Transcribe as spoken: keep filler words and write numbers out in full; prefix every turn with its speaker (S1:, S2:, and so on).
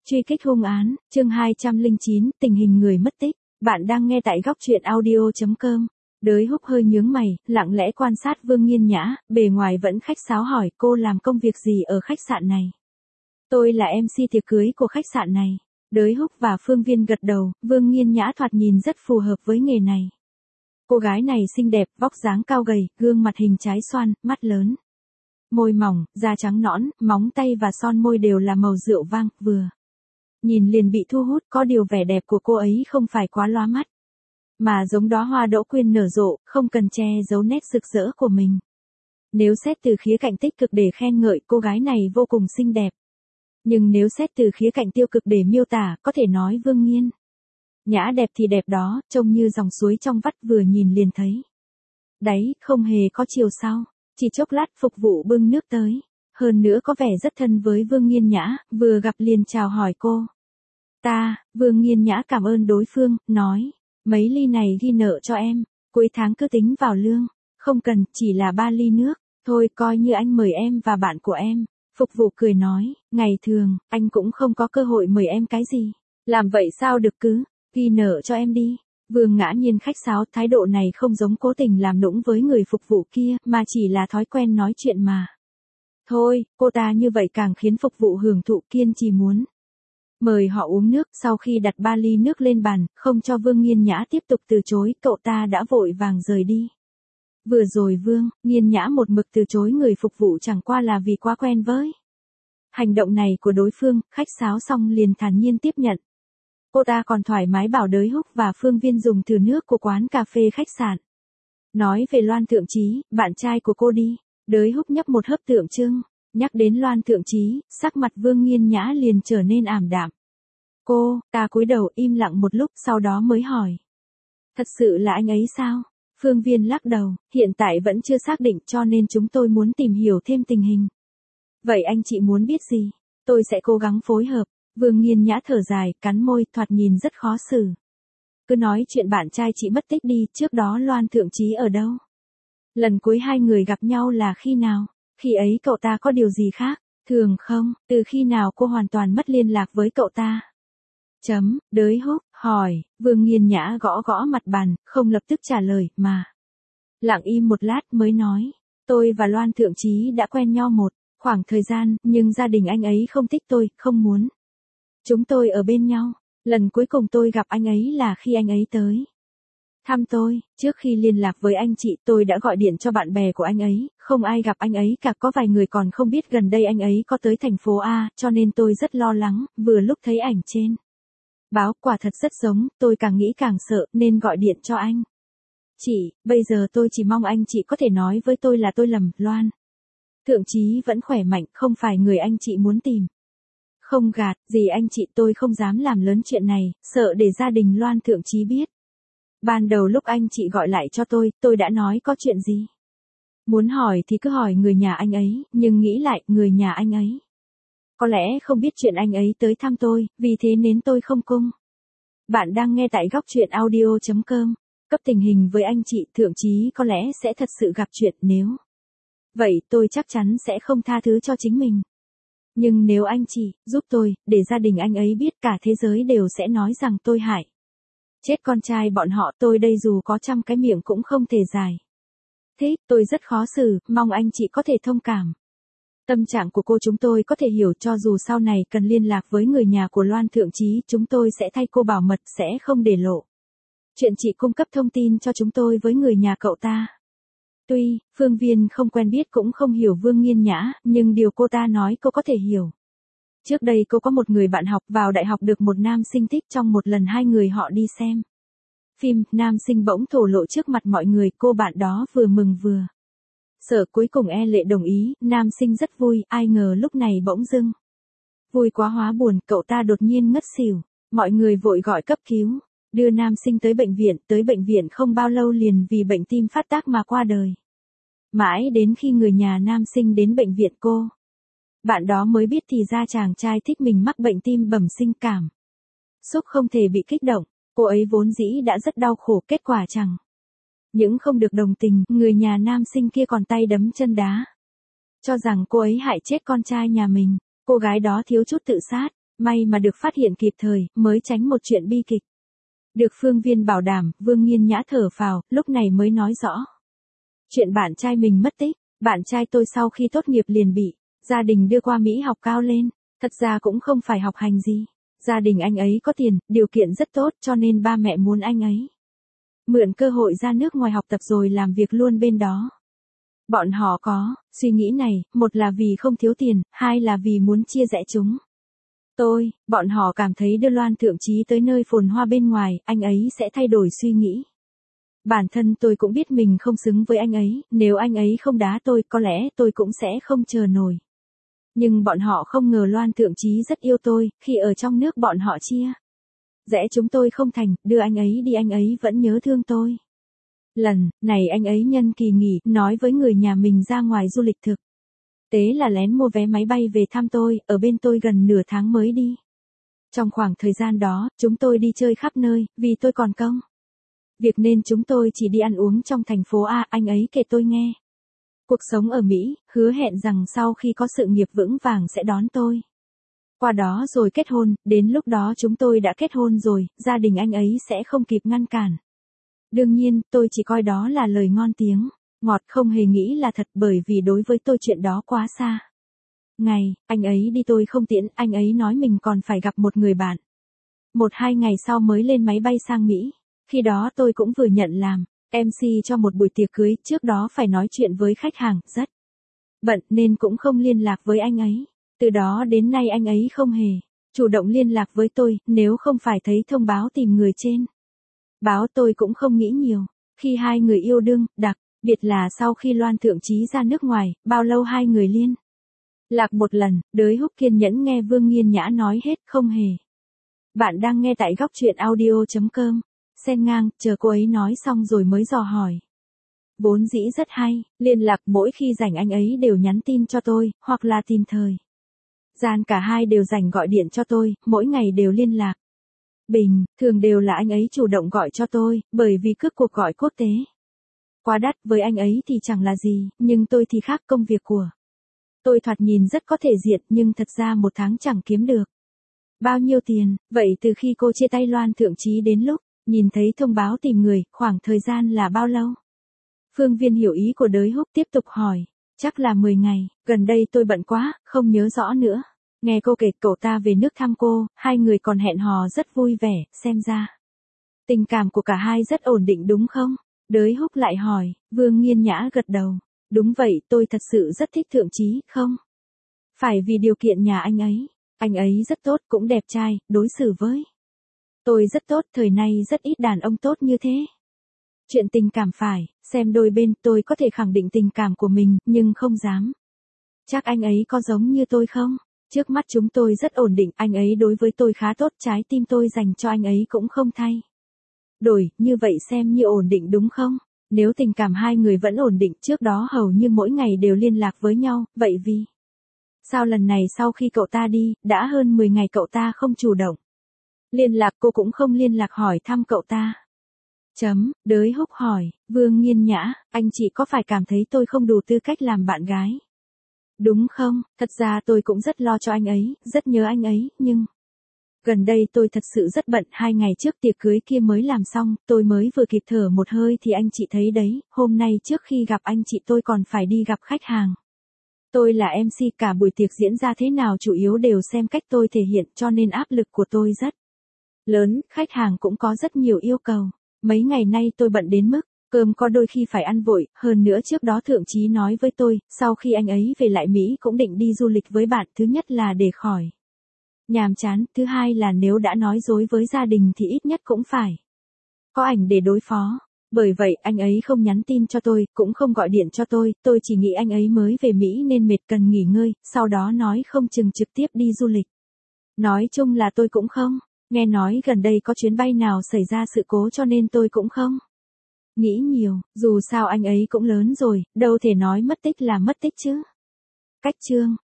S1: Truy kích hung án, chương hai trăm lẻ chín, tình hình người mất tích. Bạn đang nghe tại góc truyện audio chấm com. Đới Húc hơi nhướng mày, lặng lẽ quan sát Vương Nghiên Nhã, bề ngoài vẫn khách sáo hỏi cô làm công việc gì ở khách sạn này. Tôi là em xê tiệc cưới của khách sạn này. Đới Húc và Phương Viên gật đầu, Vương Nghiên Nhã thoạt nhìn rất phù hợp với nghề này. Cô gái này xinh đẹp, vóc dáng cao gầy, gương mặt hình trái xoan, mắt lớn. Môi mỏng, da trắng nõn, móng tay và son môi đều là màu rượu vang, vừa nhìn liền bị thu hút, có điều vẻ đẹp của cô ấy không phải quá lóa mắt, mà giống đóa hoa đỗ quyên nở rộ, không cần che giấu nét rực rỡ của mình. Nếu xét từ khía cạnh tích cực để khen ngợi, cô gái này vô cùng xinh đẹp. Nhưng nếu xét từ khía cạnh tiêu cực để miêu tả, có thể nói Vương Nghiên Nhã đẹp thì đẹp đó, trông như dòng suối trong vắt, vừa nhìn liền thấy đấy, không hề có chiều sau. Chỉ chốc lát phục vụ bưng nước tới. Hơn nữa có vẻ rất thân với Vương Nghiên Nhã, vừa gặp liền chào hỏi cô. Ta, Vương Nghiên Nhã cảm ơn đối phương, nói, mấy ly này ghi nợ cho em, cuối tháng cứ tính vào lương. Không cần, chỉ là ba ly nước, thôi coi như anh mời em và bạn của em. Phục vụ cười nói, ngày thường, anh cũng không có cơ hội mời em cái gì. Làm vậy sao được cứ, ghi nợ cho em đi. Vương Ngã Nhiên khách sáo, thái độ này không giống cố tình làm nũng với người phục vụ kia, mà chỉ là thói quen nói chuyện mà. Thôi, cô ta như vậy càng khiến phục vụ hưởng thụ, kiên trì muốn mời họ uống nước. Sau khi đặt ba ly nước lên bàn, không cho Vương Nghiên Nhã tiếp tục từ chối, cậu ta đã vội vàng rời đi. Vừa rồi Vương Nghiên Nhã một mực từ chối người phục vụ chẳng qua là vì quá quen với hành động này của đối phương, khách sáo xong liền thản nhiên tiếp nhận. Cô ta còn thoải mái bảo Đới Húc và Phương Viên dùng thử nước của quán cà phê khách sạn. Nói về Loan Thượng Trí, bạn trai của cô đi. Đới Húc nhấp một hớp tượng trưng, nhắc đến Loan Thượng Trí, sắc mặt Vương Nghiên Nhã liền trở nên ảm đạm. Cô, ta cúi đầu im lặng một lúc, sau đó mới hỏi. Thật sự là anh ấy sao? Phương Viên lắc đầu, hiện tại vẫn chưa xác định cho nên chúng tôi muốn tìm hiểu thêm tình hình. Vậy anh chị muốn biết gì? Tôi sẽ cố gắng phối hợp. Vương Nghiên Nhã thở dài, cắn môi, thoạt nhìn rất khó xử. Cứ nói chuyện bạn trai chị mất tích đi, trước đó Loan Thượng Trí ở đâu? Lần cuối hai người gặp nhau là khi nào? Khi ấy cậu ta có điều gì khác? Thường không? Từ khi nào cô hoàn toàn mất liên lạc với cậu ta? Chấm, Đới Húc, hỏi. Vương Nghiên Nhã gõ gõ mặt bàn, không lập tức trả lời, mà lặng im một lát mới nói. Tôi và Loan Thượng Trí đã quen nhau một khoảng thời gian, nhưng gia đình anh ấy không thích tôi, không muốn chúng tôi ở bên nhau. Lần cuối cùng tôi gặp anh ấy là khi anh ấy tới thăm tôi. Trước khi liên lạc với anh chị, tôi đã gọi điện cho bạn bè của anh ấy, không ai gặp anh ấy cả, có vài người còn không biết gần đây anh ấy có tới thành phố A, cho nên tôi rất lo lắng, vừa lúc thấy ảnh trên báo quả thật rất giống, tôi càng nghĩ càng sợ, nên gọi điện cho anh chị. Bây giờ tôi chỉ mong anh chị có thể nói với tôi là tôi lầm, Loan Thượng Trí vẫn khỏe mạnh, không phải người anh chị muốn tìm. Không gạt, gì anh chị, tôi không dám làm lớn chuyện này, sợ để gia đình Loan Thượng Trí biết. Ban đầu lúc anh chị gọi lại cho tôi, tôi đã nói có chuyện gì muốn hỏi thì cứ hỏi người nhà anh ấy, nhưng nghĩ lại, người nhà anh ấy có lẽ không biết chuyện anh ấy tới thăm tôi, vì thế nên tôi không cung. Bạn đang nghe tại góc truyện audio chấm com. Cấp tình hình với anh chị, Thượng Trí có lẽ sẽ thật sự gặp chuyện, nếu vậy tôi chắc chắn sẽ không tha thứ cho chính mình. Nhưng nếu anh chị giúp tôi, để gia đình anh ấy biết, cả thế giới đều sẽ nói rằng tôi hại chết con trai bọn họ, tôi đây dù có trăm cái miệng cũng không thể giải thế. Tôi rất khó xử, mong anh chị có thể thông cảm. Tâm trạng của cô chúng tôi có thể hiểu, cho dù sau này cần liên lạc với người nhà của Loan Thượng Trí, chúng tôi sẽ thay cô bảo mật, sẽ không để lộ chuyện chị cung cấp thông tin cho chúng tôi với người nhà cậu ta. Tuy, Phương Viên không quen biết cũng không hiểu Vương Nghiên Nhã, nhưng điều cô ta nói cô có thể hiểu. Trước đây cô có một người bạn học, vào đại học được một nam sinh thích, trong một lần hai người họ đi xem phim, nam sinh bỗng thổ lộ trước mặt mọi người, cô bạn đó vừa mừng vừa sợ, cuối cùng e lệ đồng ý, nam sinh rất vui, ai ngờ lúc này bỗng dưng vui quá hóa buồn, cậu ta đột nhiên ngất xỉu, mọi người vội gọi cấp cứu, đưa nam sinh tới bệnh viện, tới bệnh viện không bao lâu liền vì bệnh tim phát tác mà qua đời. Mãi đến khi người nhà nam sinh đến bệnh viện, cô bạn đó mới biết thì ra chàng trai thích mình mắc bệnh tim bẩm sinh, cảm xúc không thể bị kích động, cô ấy vốn dĩ đã rất đau khổ, kết quả chẳng những không được đồng tình, người nhà nam sinh kia còn tay đấm chân đá, cho rằng cô ấy hại chết con trai nhà mình. Cô gái đó thiếu chút tự sát, May mà được phát hiện kịp thời, mới tránh một chuyện bi kịch. Được Phương Viên bảo đảm, Vương Nghiên Nhã thở phào, lúc này mới nói rõ. Chuyện bạn trai mình mất tích, bạn trai tôi sau khi tốt nghiệp liền bị gia đình đưa qua Mỹ học cao lên, thật ra cũng không phải học hành gì. Gia đình anh ấy có tiền, điều kiện rất tốt cho nên ba mẹ muốn anh ấy mượn cơ hội ra nước ngoài học tập rồi làm việc luôn bên đó. Bọn họ có suy nghĩ này, một là vì không thiếu tiền, hai là vì muốn chia rẽ chúng tôi, bọn họ cảm thấy đưa Loan Thượng Trí tới nơi phồn hoa bên ngoài, anh ấy sẽ thay đổi suy nghĩ. Bản thân tôi cũng biết mình không xứng với anh ấy, nếu anh ấy không đá tôi, có lẽ tôi cũng sẽ không chờ nổi. Nhưng bọn họ không ngờ Loan Thượng Trí rất yêu tôi, khi ở trong nước bọn họ chia rẽ chúng tôi không thành, đưa anh ấy đi anh ấy vẫn nhớ thương tôi. Lần này anh ấy nhân kỳ nghỉ, nói với người nhà mình ra ngoài du lịch thực tế là lén mua vé máy bay về thăm tôi, ở bên tôi gần nửa tháng mới đi. Trong khoảng thời gian đó, chúng tôi đi chơi khắp nơi, vì tôi còn công việc nên chúng tôi chỉ đi ăn uống trong thành phố A, anh ấy kể tôi nghe. Cuộc sống ở Mỹ, hứa hẹn rằng sau khi có sự nghiệp vững vàng sẽ đón tôi qua đó rồi kết hôn, đến lúc đó chúng tôi đã kết hôn rồi, gia đình anh ấy sẽ không kịp ngăn cản. Đương nhiên, tôi chỉ coi đó là lời ngon tiếng ngọt, không hề nghĩ là thật, bởi vì đối với tôi chuyện đó quá xa. Ngày, anh ấy đi tôi không tiễn, anh ấy nói mình còn phải gặp một người bạn. Một hai ngày sau mới lên máy bay sang Mỹ. Khi đó tôi cũng vừa nhận làm em xê cho một buổi tiệc cưới, trước đó phải nói chuyện với khách hàng, rất bận nên cũng không liên lạc với anh ấy. Từ đó đến nay anh ấy không hề chủ động liên lạc với tôi, nếu không phải thấy thông báo tìm người trên báo tôi cũng không nghĩ nhiều. Khi hai người yêu đương, đặc biệt là sau khi Loan Thượng Trí ra nước ngoài, bao lâu hai người liên lạc một lần, Đới Húc kiên nhẫn nghe Vương Nghiên Nhã nói hết, không hề. Bạn đang nghe tại góc truyện audio chấm com. Xen ngang, chờ cô ấy nói xong rồi mới dò hỏi. Vốn dĩ rất hay, liên lạc mỗi khi rảnh anh ấy đều nhắn tin cho tôi, hoặc là tìm thời gian cả hai đều rảnh gọi điện cho tôi, mỗi ngày đều liên lạc. Bình, thường đều là anh ấy chủ động gọi cho tôi, bởi vì cước cuộc gọi quốc tế quá đắt, với anh ấy thì chẳng là gì, nhưng tôi thì khác, công việc của tôi thoạt nhìn rất có thể diện, nhưng thật ra một tháng chẳng kiếm được bao nhiêu tiền. Vậy từ khi cô chia tay Loan Thượng Trí đến lúc nhìn thấy thông báo tìm người, khoảng thời gian là bao lâu? Phương Viên hiểu ý của Đới Húc, tiếp tục hỏi. Chắc là mười ngày, gần đây tôi bận quá, không nhớ rõ nữa. Nghe cô kể cậu ta về nước thăm cô, hai người còn hẹn hò rất vui vẻ, xem ra tình cảm của cả hai rất ổn định đúng không? Đới Húc lại hỏi. Vương Nghiên Nhã gật đầu. Đúng vậy, tôi thật sự rất thích Thượng Trí, không phải vì điều kiện nhà anh ấy. Anh ấy rất tốt, cũng đẹp trai, đối xử với tôi rất tốt, thời nay rất ít đàn ông tốt như thế. Chuyện tình cảm phải xem đôi bên, tôi có thể khẳng định tình cảm của mình, nhưng không dám chắc anh ấy có giống như tôi không. Trước mắt chúng tôi rất ổn định, anh ấy đối với tôi khá tốt, trái tim tôi dành cho anh ấy cũng không thay đổi, như vậy xem như ổn định đúng không? Nếu tình cảm hai người vẫn ổn định, trước đó hầu như mỗi ngày đều liên lạc với nhau, vậy vì sao lần này sau khi cậu ta đi, đã hơn mười ngày cậu ta không chủ động liên lạc, cô cũng không liên lạc hỏi thăm cậu ta? Chấm, Đới Húc hỏi. Vương Nghiên Nhã, anh chị có phải cảm thấy tôi không đủ tư cách làm bạn gái đúng không? Thật ra tôi cũng rất lo cho anh ấy, rất nhớ anh ấy, nhưng gần đây tôi thật sự rất bận, hai ngày trước tiệc cưới kia mới làm xong, tôi mới vừa kịp thở một hơi thì anh chị thấy đấy, hôm nay trước khi gặp anh chị tôi còn phải đi gặp khách hàng. Tôi là em xê, cả buổi tiệc diễn ra thế nào chủ yếu đều xem cách tôi thể hiện, cho nên áp lực của tôi rất lớn, khách hàng cũng có rất nhiều yêu cầu. Mấy ngày nay tôi bận đến mức cơm có đôi khi phải ăn vội, hơn nữa trước đó Thượng Trí nói với tôi, sau khi anh ấy về lại Mỹ cũng định đi du lịch với bạn, thứ nhất là để khỏi nhàm chán, thứ hai là nếu đã nói dối với gia đình thì ít nhất cũng phải có ảnh để đối phó. Bởi vậy anh ấy không nhắn tin cho tôi, cũng không gọi điện cho tôi, tôi chỉ nghĩ anh ấy mới về Mỹ nên mệt cần nghỉ ngơi, sau đó nói không chừng trực tiếp đi du lịch. Nói chung là tôi cũng không nghe nói gần đây có chuyến bay nào xảy ra sự cố cho nên tôi cũng không nghĩ nhiều, dù sao anh ấy cũng lớn rồi, đâu thể nói mất tích là mất tích chứ. Cách chương